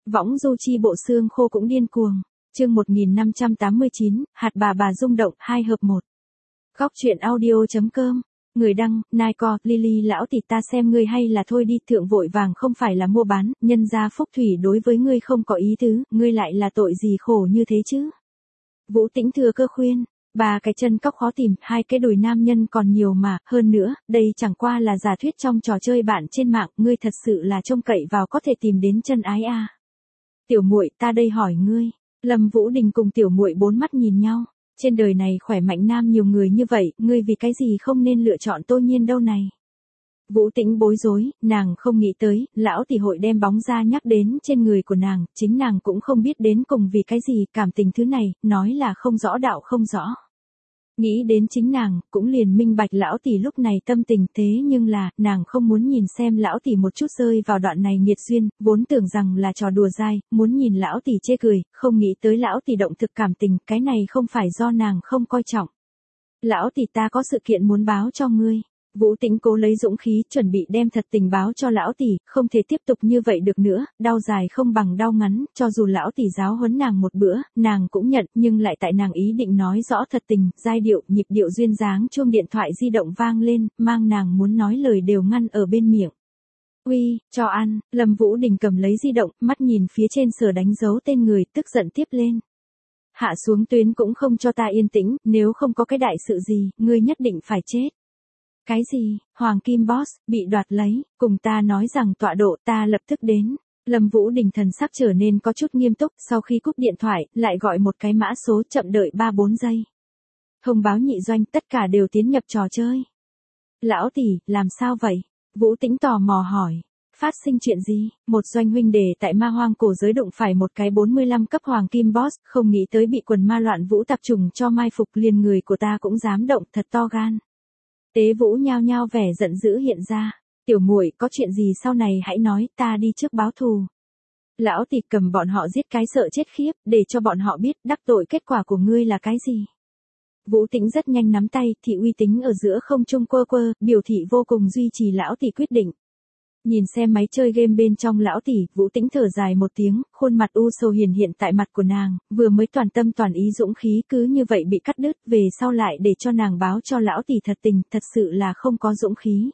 Võng du chi bộ xương khô cũng điên cuồng. Chương 1589, hạt bà rung động, 2 hợp 1. Góc truyện audio.com. Người đăng, Nai-co, Lily lão tỷ ta xem ngươi hay là thôi đi, thượng vội vàng không phải là mua bán, nhân gia Phúc Thủy đối với ngươi không có ý tứ, ngươi lại là tội gì khổ như thế chứ? Vũ Tĩnh thừa cơ khuyên, 3 cái chân cóc khó tìm, 2 cái đùi nam nhân còn nhiều mà, hơn nữa, đây chẳng qua là giả thuyết trong trò chơi bạn trên mạng, ngươi thật sự là trông cậy vào có thể tìm đến chân ái à? Tiểu muội, ta đây hỏi ngươi. Lâm Vũ Đình cùng tiểu muội bốn mắt nhìn nhau. Trên đời này khỏe mạnh nam nhiều người như vậy, ngươi vì cái gì không nên lựa chọn Tô Nhiên đâu này? Vũ Tĩnh bối rối, nàng không nghĩ tới, lão tỷ hội đem bóng ra nhắc đến trên người của nàng, chính nàng cũng không biết đến cùng vì cái gì, cảm tình thứ này, nói là không rõ đạo không rõ. Nghĩ đến chính nàng, cũng liền minh bạch lão tỷ lúc này tâm tình, thế nhưng là, nàng không muốn nhìn xem lão tỷ một chút rơi vào đoạn này nghiệt duyên, vốn tưởng rằng là trò đùa dai, muốn nhìn lão tỷ chê cười, không nghĩ tới lão tỷ động thực cảm tình, cái này không phải do nàng không coi trọng. Lão tỷ ta có sự kiện muốn báo cho ngươi. Vũ Tĩnh cố lấy dũng khí, chuẩn bị đem thật tình báo cho lão tỷ, không thể tiếp tục như vậy được nữa, đau dài không bằng đau ngắn, cho dù lão tỷ giáo huấn nàng một bữa, nàng cũng nhận, nhưng lại tại nàng ý định nói rõ thật tình, giai điệu, nhịp điệu duyên dáng, chuông điện thoại di động vang lên, mang nàng muốn nói lời đều ngăn ở bên miệng. Uy, cho ăn, Lâm Vũ Đình cầm lấy di động, mắt nhìn phía trên sở đánh dấu tên người, tức giận tiếp lên. Hạ xuống tuyến cũng không cho ta yên tĩnh, nếu không có cái đại sự gì, ngươi nhất định phải chết. Cái gì, Hoàng Kim Boss, bị đoạt lấy, cùng ta nói rằng tọa độ ta lập tức đến. Lâm Vũ Đình thần sắc trở nên có chút nghiêm túc, sau khi cúp điện thoại, lại gọi một cái mã số chậm đợi 3-4 giây. Thông báo nhị doanh, tất cả đều tiến nhập trò chơi. Lão tỷ, làm sao vậy? Vũ Tĩnh tò mò hỏi. Phát sinh chuyện gì? Một doanh huynh đệ tại ma hoang cổ giới đụng phải một cái 45 cấp Hoàng Kim Boss, không nghĩ tới bị quần ma loạn vũ tạp trùng cho mai phục, liền người của ta cũng dám động, thật to gan. Tế Vũ nhao nhao vẻ giận dữ hiện ra. Tiểu muội, có chuyện gì sau này hãy nói, ta đi trước báo thù. Lão tỷ cầm bọn họ giết cái sợ chết khiếp, để cho bọn họ biết đắc tội kết quả của ngươi là cái gì. Vũ Tĩnh rất nhanh nắm tay, thị uy tín ở giữa không trung quơ quơ, biểu thị vô cùng duy trì lão tỷ quyết định. Nhìn xem máy chơi game bên trong lão tỷ, Vũ Tĩnh thở dài một tiếng, khuôn mặt u sầu hiển hiện tại mặt của nàng, vừa mới toàn tâm toàn ý dũng khí cứ như vậy bị cắt đứt, về sau lại để cho nàng báo cho lão tỷ thật tình, thật sự là không có dũng khí.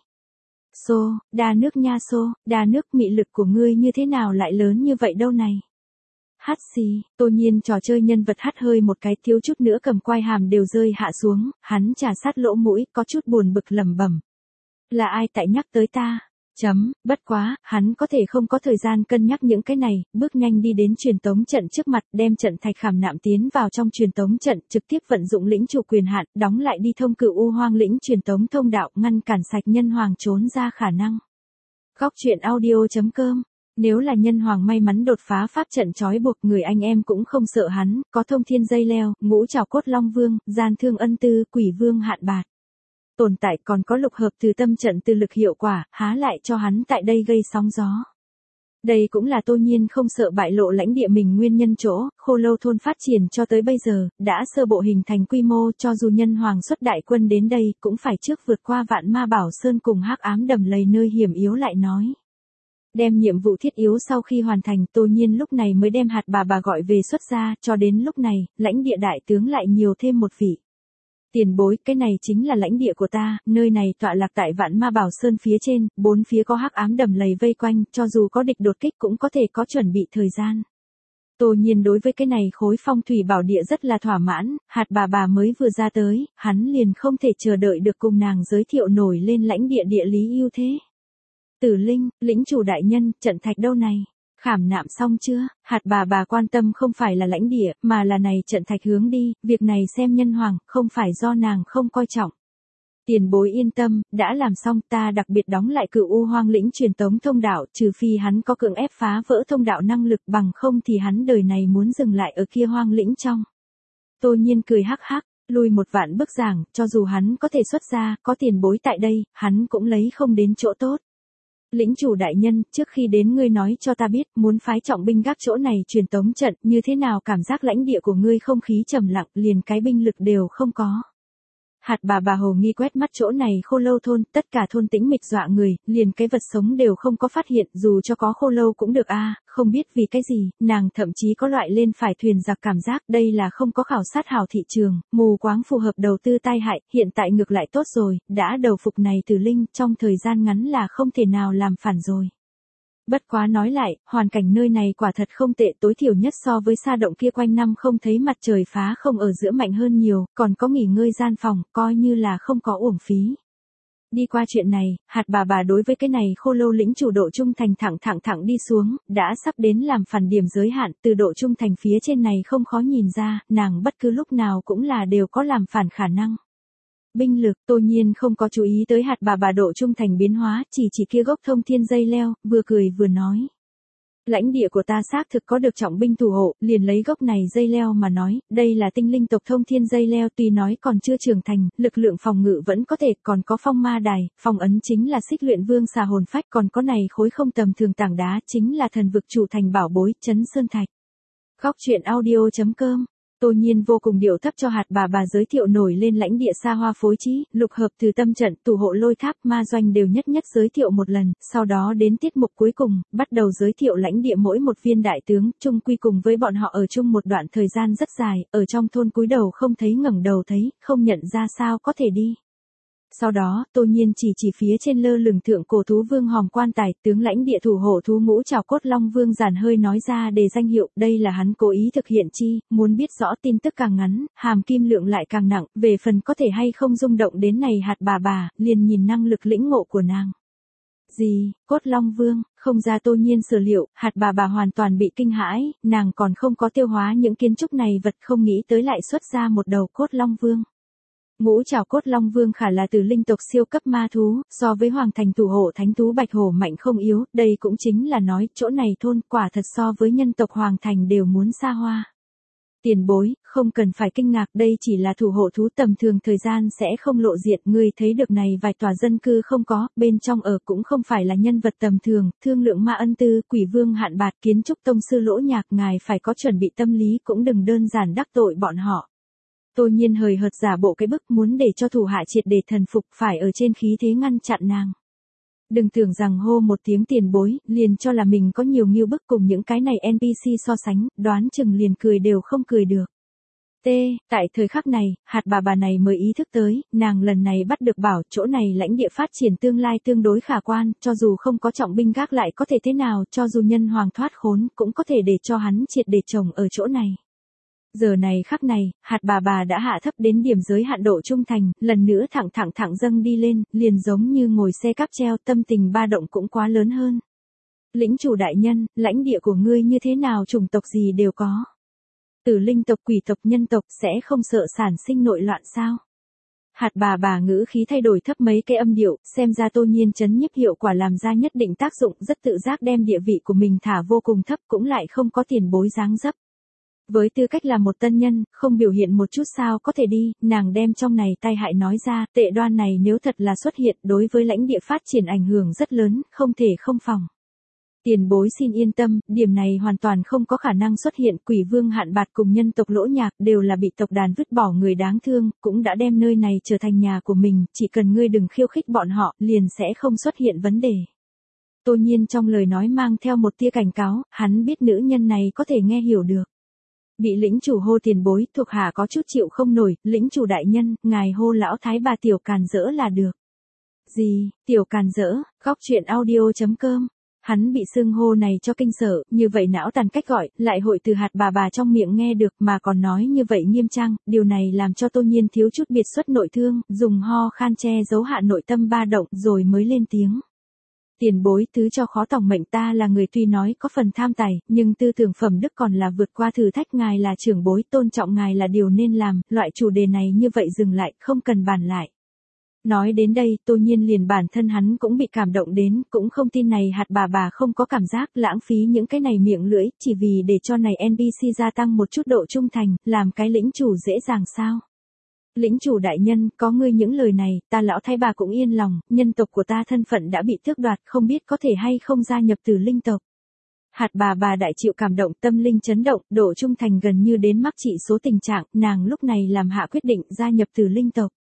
Đa nước nha đa nước, mị lực của ngươi như thế nào lại lớn như vậy đâu này? Hát xì, Tô Nhiên trò chơi nhân vật hát hơi một cái, thiếu chút nữa cầm quai hàm đều rơi hạ xuống, hắn trà sát lỗ mũi, có chút buồn bực lẩm bẩm. Là ai tại nhắc tới ta? Bất quá, hắn có thể không có thời gian cân nhắc những cái này, bước nhanh đi đến truyền tống trận trước mặt, đem trận thạch khảm nạm tiến vào trong truyền tống trận, trực tiếp vận dụng lĩnh chủ quyền hạn, đóng lại đi thông cửu u hoang lĩnh truyền tống thông đạo, ngăn cản sạch nhân hoàng trốn ra khả năng. Góc truyện audio.com. Nếu là nhân hoàng may mắn đột phá pháp trận trói buộc, người anh em cũng không sợ hắn, có thông thiên dây leo, ngũ trảo cốt long vương, gian thương ân tư, quỷ vương hạn bạt. Tồn tại còn có lục hợp từ tâm trận từ lực hiệu quả, há lại cho hắn tại đây gây sóng gió. Đây cũng là Tô Nhiên không sợ bại lộ lãnh địa mình nguyên nhân chỗ, Khô Lâu thôn phát triển cho tới bây giờ, đã sơ bộ hình thành quy mô, cho dù nhân hoàng xuất đại quân đến đây, cũng phải trước vượt qua Vạn Ma Bảo Sơn cùng hắc ám đầm lầy nơi hiểm yếu lại nói. Đem nhiệm vụ thiết yếu sau khi hoàn thành, Tô Nhiên lúc này mới đem hạt bà gọi về xuất ra, cho đến lúc này, lãnh địa đại tướng lại nhiều thêm một vị. Tiền bối, cái này chính là lãnh địa của ta, nơi này tọa lạc tại Vạn Ma Bảo Sơn phía trên, bốn phía có hắc ám đầm lầy vây quanh, cho dù có địch đột kích cũng có thể có chuẩn bị thời gian. Tô Nhiên đối với cái này khối phong thủy bảo địa rất là thỏa mãn, hạt bà mới vừa ra tới, hắn liền không thể chờ đợi được cùng nàng giới thiệu nổi lên lãnh địa địa lý ưu thế. Tử Linh, lĩnh chủ đại nhân, trận thạch đâu này? Khảm nạm xong chưa? Hạt bà quan tâm không phải là lãnh địa, mà là này trận thạch hướng đi, việc này xem nhân hoàng, không phải do nàng không coi trọng. Tiền bối yên tâm, đã làm xong, ta đặc biệt đóng lại cửu u hoang lĩnh truyền tống thông đạo, trừ phi hắn có cưỡng ép phá vỡ thông đạo năng lực, bằng không thì hắn đời này muốn dừng lại ở kia hoang lĩnh trong. Tô Nhiên cười hắc hắc, lui một vạn bước giảng, cho dù hắn có thể xuất ra, có tiền bối tại đây, hắn cũng lấy không đến chỗ tốt. Lĩnh chủ đại nhân, trước khi đến ngươi nói cho ta biết, muốn phái trọng binh gác chỗ này truyền tống trận, như thế nào cảm giác lãnh địa của ngươi không khí trầm lặng, liền cái binh lực đều không có. Hạt bà hồ nghi quét mắt chỗ này khô lâu thôn, tất cả thôn tĩnh mịch dọa người, liền cái vật sống đều không có phát hiện, dù cho có khô lâu cũng được không biết vì cái gì, nàng thậm chí có loại lên phải thuyền giặc cảm giác, đây là không có khảo sát hảo thị trường, mù quáng phù hợp đầu tư tai hại, hiện tại ngược lại tốt rồi, đã đầu phục này từ linh, trong thời gian ngắn là không thể nào làm phản rồi. Bất quá nói lại, hoàn cảnh nơi này quả thật không tệ, tối thiểu nhất so với sa động kia quanh năm không thấy mặt trời phá không ở giữa mạnh hơn nhiều, còn có nghỉ ngơi gian phòng, coi như là không có uổng phí. Đi qua chuyện này, hạt bà đối với cái này khô lâu lĩnh chủ độ trung thành thẳng đi xuống, đã sắp đến làm phản điểm giới hạn, từ độ trung thành phía trên này không khó nhìn ra, nàng bất cứ lúc nào cũng là đều có làm phản khả năng. Binh lực, Tô Nhiên không có chú ý tới hạt bà độ trung thành biến hóa, chỉ kia gốc thông thiên dây leo, vừa cười vừa nói. Lãnh địa của ta xác thực có được trọng binh thủ hộ, liền lấy gốc này dây leo mà nói, đây là tinh linh tộc thông thiên dây leo, tuy nói còn chưa trưởng thành, lực lượng phòng ngự vẫn có thể, còn có phong ma đài, phong ấn chính là xích luyện vương xà hồn phách, còn có này khối không tầm thường tảng đá, chính là thần vực chủ thành bảo bối, trấn sơn thạch. Góc truyện audio.com. Tô Nhiên vô cùng điệu thấp cho hạt bà giới thiệu nổi lên lãnh địa xa hoa phối trí, lục hợp từ tâm trận, tù hộ lôi tháp, ma doanh đều nhất giới thiệu một lần, sau đó đến tiết mục cuối cùng, bắt đầu giới thiệu lãnh địa mỗi một viên đại tướng, chung quy cùng với bọn họ ở chung một đoạn thời gian rất dài, ở trong thôn cúi đầu không thấy ngẩng đầu thấy, không nhận ra sao có thể đi. Sau đó, Tô Nhiên chỉ phía trên lơ lửng thượng cổ thú vương hòm quan tài, tướng lãnh địa thủ hộ thú ngũ trảo cốt long vương giản hơi nói ra đề danh hiệu, đây là hắn cố ý thực hiện chi, muốn biết rõ tin tức càng ngắn, hàm kim lượng lại càng nặng, về phần có thể hay không rung động đến này hạt bà, liền nhìn năng lực lĩnh ngộ của nàng. Gì, cốt long vương, không ra Tô Nhiên sở liệu, hạt bà hoàn toàn bị kinh hãi, nàng còn không có tiêu hóa những kiến trúc này vật, không nghĩ tới lại xuất ra một đầu cốt long vương. Ngũ trảo cốt long vương khả là từ linh tộc siêu cấp ma thú, so với hoàng thành thủ hộ thánh thú bạch hổ mạnh không yếu, đây cũng chính là nói, chỗ này thôn quả thật so với nhân tộc hoàng thành đều muốn xa hoa. Tiền bối, không cần phải kinh ngạc, đây chỉ là thủ hộ thú tầm thường, thời gian sẽ không lộ diện, ngươi thấy được này vài tòa dân cư không có, bên trong ở cũng không phải là nhân vật tầm thường, thương lượng ma ân tư, quỷ vương hạn bạt, kiến trúc tông sư lỗ nhạc, ngài phải có chuẩn bị tâm lý, cũng đừng đơn giản đắc tội bọn họ. Tô Nhiên hời hợt giả bộ cái bức, muốn để cho thủ hạ triệt để thần phục, phải ở trên khí thế ngăn chặn nàng. Đừng tưởng rằng hô một tiếng tiền bối, liền cho là mình có nhiều nghiêu bức, cùng những cái này NPC so sánh, đoán chừng liền cười đều không cười được. Tại thời khắc này, hạt bà này mới ý thức tới, nàng lần này bắt được bảo, chỗ này lãnh địa phát triển tương lai tương đối khả quan, cho dù không có trọng binh gác lại có thể thế nào, cho dù nhân hoàng thoát khốn, cũng có thể để cho hắn triệt để trồng ở chỗ này. Giờ này khắc này, hạt bà đã hạ thấp đến điểm giới hạn độ trung thành, lần nữa thẳng dâng đi lên, liền giống như ngồi xe cáp treo, tâm tình ba động cũng quá lớn hơn. Lĩnh chủ đại nhân, lãnh địa của ngươi như thế nào, chủng tộc gì đều có. Từ linh tộc, quỷ tộc, nhân tộc sẽ không sợ sản sinh nội loạn sao? Hạt bà ngữ khí thay đổi thấp mấy cái âm điệu, xem ra Tô Nhiên chấn nhiếp hiệu quả làm ra nhất định tác dụng, rất tự giác đem địa vị của mình thả vô cùng thấp, cũng lại không có tiền bối dáng dấp. Với tư cách là một tân nhân, không biểu hiện một chút sao có thể đi, nàng đem trong này tai hại nói ra, tệ đoan này nếu thật là xuất hiện, đối với lãnh địa phát triển ảnh hưởng rất lớn, không thể không phòng. Tiền bối xin yên tâm, điểm này hoàn toàn không có khả năng xuất hiện, quỷ vương hạn bạt cùng nhân tộc lỗ nhạc đều là bị tộc đàn vứt bỏ người đáng thương, cũng đã đem nơi này trở thành nhà của mình, chỉ cần ngươi đừng khiêu khích bọn họ, liền sẽ không xuất hiện vấn đề. Tô Nhiên trong lời nói mang theo một tia cảnh cáo, hắn biết nữ nhân này có thể nghe hiểu được. Bị lĩnh chủ hô tiền bối, thuộc hạ có chút chịu không nổi, lĩnh chủ đại nhân, ngài hô lão thái bà tiểu càn dỡ là được. Gì, tiểu càn dỡ, góc truyện audio.com. Hắn bị xưng hô này cho kinh sợ, như vậy não tàn cách gọi, lại hội từ hạt bà trong miệng nghe được mà còn nói như vậy nghiêm trang, điều này làm cho Tô Nhiên thiếu chút biệt xuất nội thương, dùng ho khan che giấu hạ nội tâm ba động rồi mới lên tiếng. Tiền bối thứ cho khó tòng mệnh, ta là người tuy nói có phần tham tài, nhưng tư tưởng phẩm đức còn là vượt qua thử thách, ngài là trưởng bối, tôn trọng ngài là điều nên làm, loại chủ đề này như vậy dừng lại, không cần bàn lại. Nói đến đây, Tô Nhiên liền bản thân hắn cũng bị cảm động đến, cũng không tin này hạt bà không có cảm giác lãng phí những cái này miệng lưỡi, chỉ vì để cho này NPC gia tăng một chút độ trung thành, làm cái lĩnh chủ dễ dàng sao. Lĩnh chủ đại nhân, có ngươi những lời này, ta lão thái bà cũng yên lòng, nhân tộc của ta thân phận đã bị tước đoạt, không biết có thể hay không gia nhập từ linh tộc. Hạt bà đại chịu cảm động, tâm linh chấn động, độ trung thành gần như đến mắc trị số tình trạng, nàng lúc này làm hạ quyết định gia nhập từ linh tộc.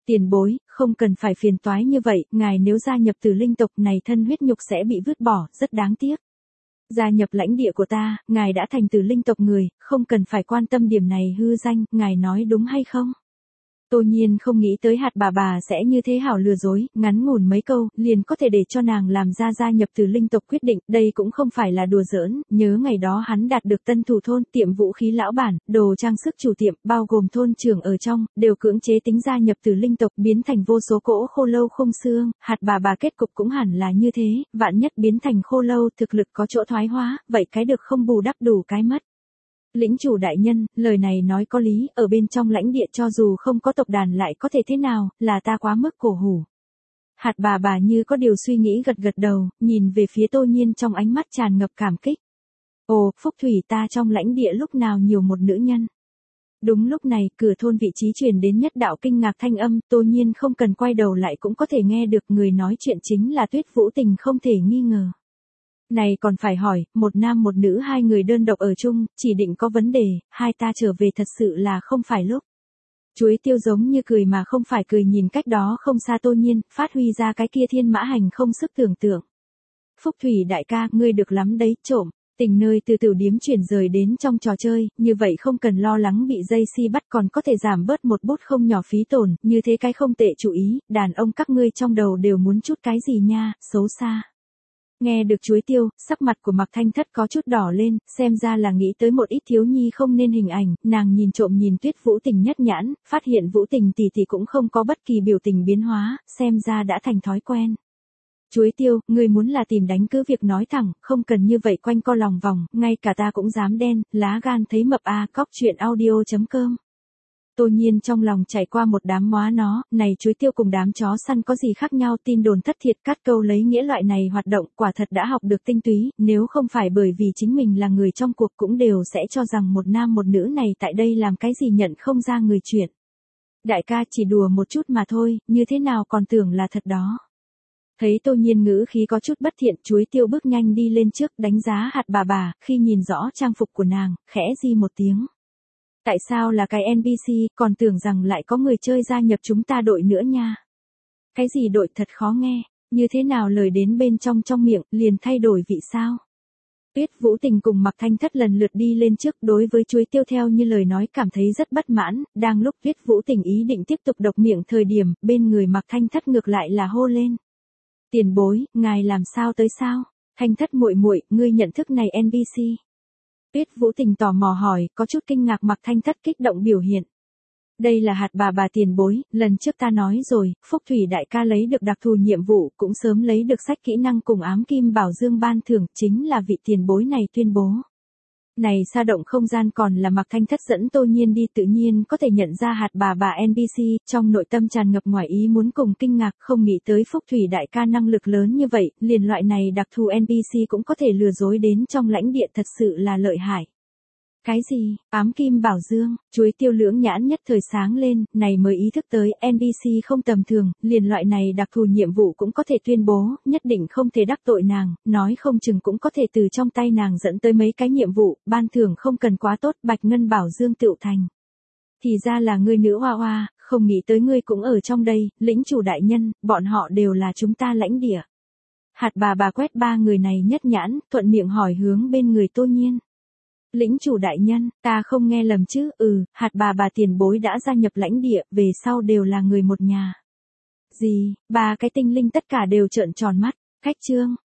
Tiền bối, không cần phải phiền toái như vậy, ngài nếu gia nhập Tử Linh tộc này thân huyết nhục sẽ bị vứt bỏ, rất đáng tiếc. Gia nhập lãnh địa của ta, ngài đã thành Tử Linh tộc người, không cần phải quan tâm điểm này hư danh, ngài nói đúng hay không? Tô Nhiên không nghĩ tới hạt bà sẽ như thế hảo lừa dối, ngắn ngủn mấy câu, liền có thể để cho nàng làm ra gia nhập Tử Linh tộc quyết định, đây cũng không phải là đùa giỡn, nhớ ngày đó hắn đạt được tân thủ thôn, tiệm vũ khí lão bản, đồ trang sức chủ tiệm, bao gồm thôn trưởng ở trong, đều cưỡng chế tính gia nhập Tử Linh tộc biến thành vô số cỗ khô lâu không xương, hạt bà kết cục cũng hẳn là như thế, vạn nhất biến thành khô lâu thực lực có chỗ thoái hóa, vậy cái được không bù đắp đủ cái mất. Lĩnh chủ đại nhân, lời này nói có lý, ở bên trong lãnh địa cho dù không có tộc đàn lại có thể thế nào, là ta quá mức cổ hủ. Hạt bà như có điều suy nghĩ gật gật đầu, nhìn về phía Tô Nhiên trong ánh mắt tràn ngập cảm kích. Ồ, phúc thủy ta trong lãnh địa lúc nào nhiều một nữ nhân. Đúng lúc này, cửa thôn vị trí truyền đến nhất đạo kinh ngạc thanh âm, Tô Nhiên không cần quay đầu lại cũng có thể nghe được người nói chuyện chính là Tuyết Vũ Tình không thể nghi ngờ. Này còn phải hỏi, một nam một nữ hai người đơn độc ở chung, chỉ định có vấn đề, hai ta trở về thật sự là không phải lúc. Chuối tiêu giống như cười mà không phải cười nhìn cách đó không xa Tô Nhiên, phát huy ra cái kia thiên mã hành không sức tưởng tượng. Phúc Thủy đại ca, ngươi được lắm đấy, trộm. Tình nơi từ tiểu điếm chuyển rời đến trong trò chơi, như vậy không cần lo lắng bị dây si bắt còn có thể giảm bớt một bút không nhỏ phí tổn, như thế cái không tệ chú ý, đàn ông các ngươi trong đầu đều muốn chút cái gì nha, xấu xa. Nghe được chuối tiêu, sắc mặt của Mạc Thanh Thất có chút đỏ lên, xem ra là nghĩ tới một ít thiếu nhi không nên hình ảnh, nàng nhìn trộm nhìn Tuyết Vũ Tình nhất nhãn, phát hiện Vũ Tình tỷ tỷ cũng không có bất kỳ biểu tình biến hóa, xem ra đã thành thói quen. Chuối tiêu, người muốn là tìm đánh cứ việc nói thẳng, không cần như vậy quanh co lòng vòng, ngay cả ta cũng dám đen, lá gan thấy mập a. Cóc truyện audio.com. Tô Nhiên trong lòng chảy qua một đám móa nó, này chuối tiêu cùng đám chó săn có gì khác nhau, tin đồn thất thiệt, cắt câu lấy nghĩa loại này hoạt động, quả thật đã học được tinh túy, nếu không phải bởi vì chính mình là người trong cuộc cũng đều sẽ cho rằng một nam một nữ này tại đây làm cái gì nhận không ra người chuyện. Đại ca chỉ đùa một chút mà thôi, như thế nào còn tưởng là thật đó. Thấy Tô Nhiên ngữ khí có chút bất thiện, chuối tiêu bước nhanh đi lên trước đánh giá hạt bà, khi nhìn rõ trang phục của nàng, khẽ di một tiếng. Tại sao là cái NPC, còn tưởng rằng lại có người chơi gia nhập chúng ta đội nữa nha. Cái gì đội thật khó nghe, như thế nào lời đến bên trong miệng, liền thay đổi vị sao. Tuyết Vũ Tình cùng Mạc Thanh Thất lần lượt đi lên trước, đối với chuối tiêu theo như lời nói cảm thấy rất bất mãn, đang lúc Tuyết Vũ Tình ý định tiếp tục độc miệng thời điểm, bên người Mạc Thanh Thất ngược lại là hô lên. Tiền bối, ngài làm sao tới sao? Thanh Thất muội muội, ngươi nhận thức này NPC. Tuyết Vũ Tình tò mò hỏi, có chút kinh ngạc Mạc Thanh Thất kích động biểu hiện. Đây là hạt bà tiền bối, lần trước ta nói rồi, Phúc Thủy đại ca lấy được đặc thù nhiệm vụ, cũng sớm lấy được sách kỹ năng cùng ám kim bảo dương ban thưởng, chính là vị tiền bối này tuyên bố. Này sa động không gian còn là Mạc Thanh Thất dẫn Tô Nhiên đi, tự nhiên có thể nhận ra hạt bà NPC, trong nội tâm tràn ngập ngoài ý muốn cùng kinh ngạc, không nghĩ tới Phúc Thủy đại ca năng lực lớn như vậy, liền loại này đặc thù NPC cũng có thể lừa dối đến trong lãnh địa, thật sự là lợi hại. Cái gì, ám kim bảo dương, chuối tiêu lưỡng nhãn nhất thời sáng lên, này mới ý thức tới NPC không tầm thường, liền loại này đặc thù nhiệm vụ cũng có thể tuyên bố, nhất định không thể đắc tội nàng, nói không chừng cũng có thể từ trong tay nàng dẫn tới mấy cái nhiệm vụ, ban thưởng không cần quá tốt, bạch ngân bảo dương tựu thành. Thì ra là ngươi nữ hoa hoa, không nghĩ tới ngươi cũng ở trong đây, lĩnh chủ đại nhân, bọn họ đều là chúng ta lãnh địa. Hạt bà quét ba người này nhất nhãn, thuận miệng hỏi hướng bên người Tô Nhiên. Lĩnh chủ đại nhân, ta không nghe lầm chứ, hạt bà tiền bối đã gia nhập lãnh địa, về sau đều là người một nhà. Gì, ba cái tinh linh tất cả đều trợn tròn mắt, khách trương,